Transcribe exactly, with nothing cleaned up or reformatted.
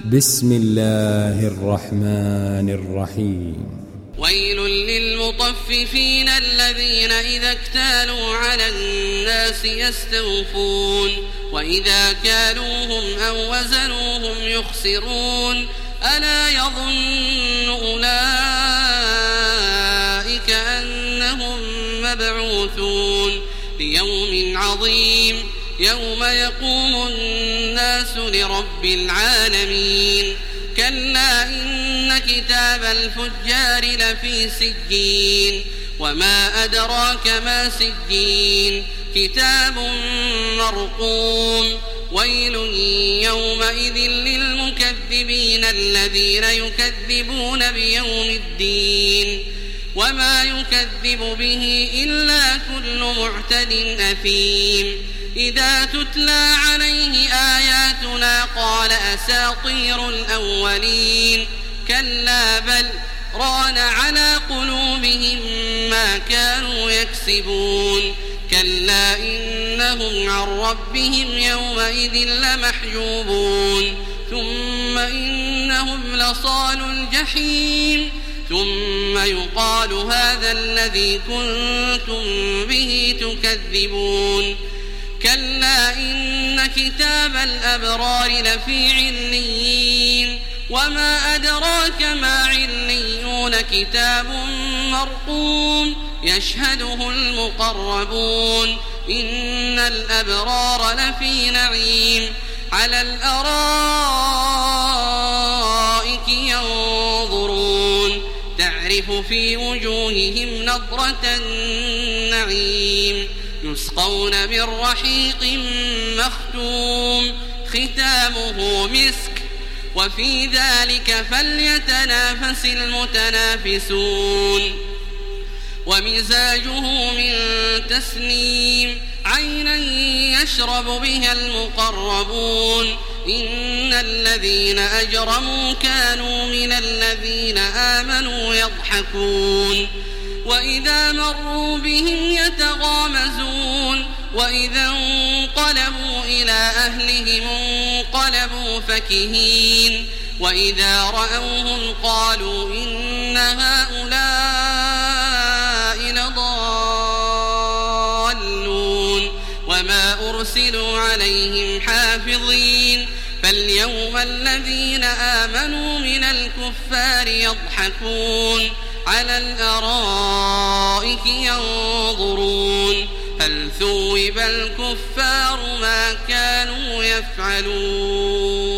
بسم الله الرحمن الرحيم. ويل للمطففين الذين إذا اكتالوا على الناس يستوفون وإذا كالوهم أو وزنوهم يخسرون ألا يظن أولئك أنهم مبعوثون ليوم عظيم يوم يقوم الناس لرب العالمين كلا إن كتاب الفجار لفي سجين وما أدراك ما سجين كتاب مرقوم ويل يومئذ للمكذبين الذين يكذبون بيوم الدين وما يكذب به إلا كل معتد أثيم إذا تتلى عليه آياتنا قال أساطير الأولين كلا بل ران على قلوبهم ما كانوا يكسبون كلا إنهم عن ربهم يومئذ لمحجوبون ثم إنهم لصال الجحيم ثم يقال هذا الذي كنتم به تكذبون كلا إن كتاب الأبرار لفي عليين وما أدراك ما عليون كتاب مرقوم يشهده المقربون إن الأبرار لفي نعيم على الأرائك ينظرون تعرف في وجوههم نضرة النعيم يسقون من رحيق مختوم ختامه مسك وفي ذلك فليتنافس المتنافسون ومزاجه من تسنيم عينا يشرب بها المقربون إن الذين أجرموا كانوا من الذين آمنوا يضحكون وإذا مروا بهم يتغامزون وإذا انقلبوا إلى أهلهم انقلبوا فكهين وإذا رأوهم قالوا إن هؤلاء لضالون وما أرسلوا عليهم حافظين فاليوم الذين آمنوا من الكفار يضحكون على الأرائك ينظرون هل ثوب الكفار ما كانوا يفعلون.